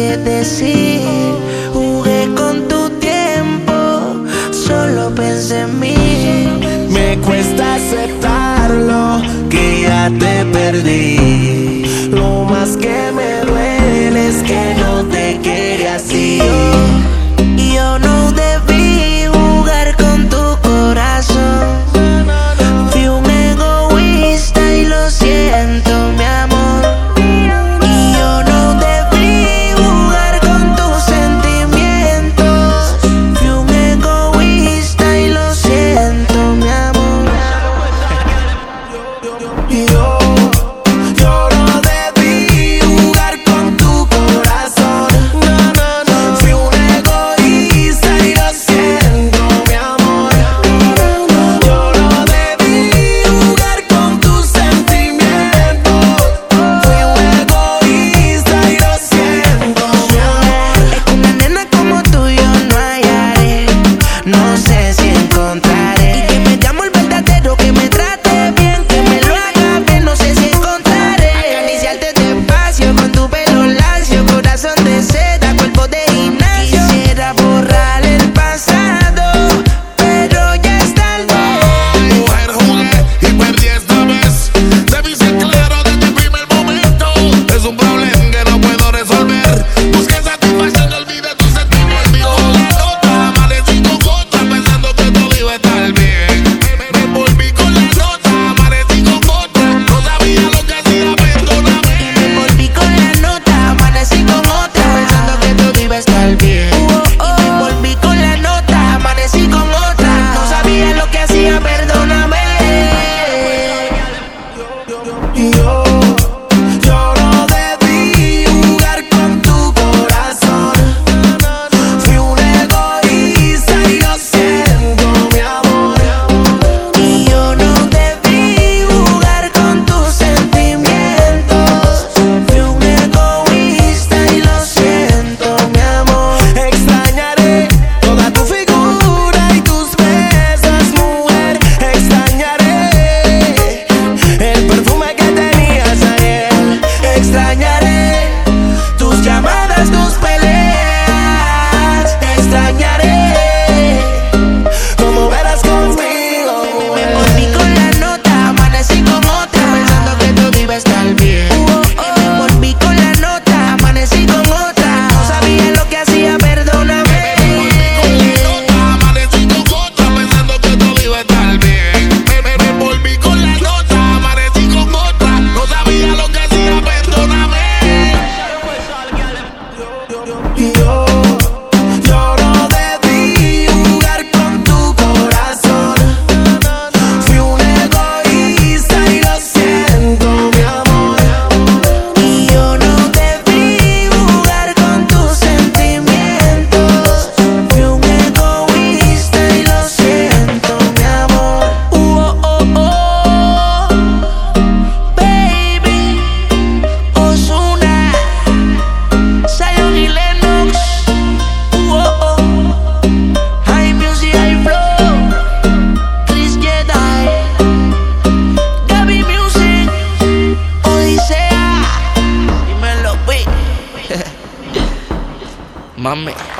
qué decir. Jugué con tu tiempo, solo pensé en mí. Me cuesta aceptarlo, que ya te perdí. Lo más que me duele es que no te quiere así. Yo no debí jugar con tu corazón. Fui un egoísta y lo siento, mi amor. Y yo no debí jugar con tus sentimientos. Fui un egoísta y lo siento, mi amor. Yo no debí jugar con tu corazón. Fui un egoísta y lo siento, mi amor. Yo no debí jugar con tus sentimientos. Fui un egoísta y lo siento, mi amor. Es que una nena como tú yo no hallaré. No sé si encontraré. Y que me llamo el verdadero, que me trate bien, que me lo haga bien. No sé si encontraré. Acariciarte despacio con tu pelo lacio, corazón de seda, cuerpo de gimnasio. Quisiera borrar el pasado, pero ya es tarde. Mujer, jugué y perdí esta vez. Debí ser claro desde el primer momento. Es un problema que no puedo resolver. Busqué satisfacción y olvidé tus sentimientos. La nota, amanecí con otra pensando que todo iba a estar bien. Me volví con la nota, amanecí con otra. No sabía lo que hacía, perdóname. Me volví con la nota, amanecí con otra, pensando que todo iba a estar bien. Y me volví con la nota, amanecí con otra, no sabía lo que hacía, perdóname. Yo no debí jugar con tu corazón. Fui un egoísta y lo siento, mi amor. Y yo no debí jugar con tus sentimientos. Fui un egoísta y lo siento, mi amor. Extrañaré toda tu figura y tus besos, mujer. Extrañaré el perfume que tenías ayer. Extrañaré tus llamadas, tus peleas. Te extrañaré como verás conmigo. Me volví con la nota, amanecí con otra, pensando que todo iba a estar bien. Y me volví con la nota, amanecí con otra, no sabía lo que hacía, perdóname. Amanecí con otra pensando que todo iba a estar bien. Me volví con la nota, amanecí con otra. No sabía lo que hacía, perdóname. Yo no debí jugar con tu corazón. Fui un egoísta y lo siento, mi amor. Y yo no debí jugar con tus sentimientos. Fui un egoísta y lo siento, mi amor. Baby, Ozuna, Zion y Lennox. High music, high flow. Chris Jedi, Gaby Music, Odisea. Dímelo, Mami.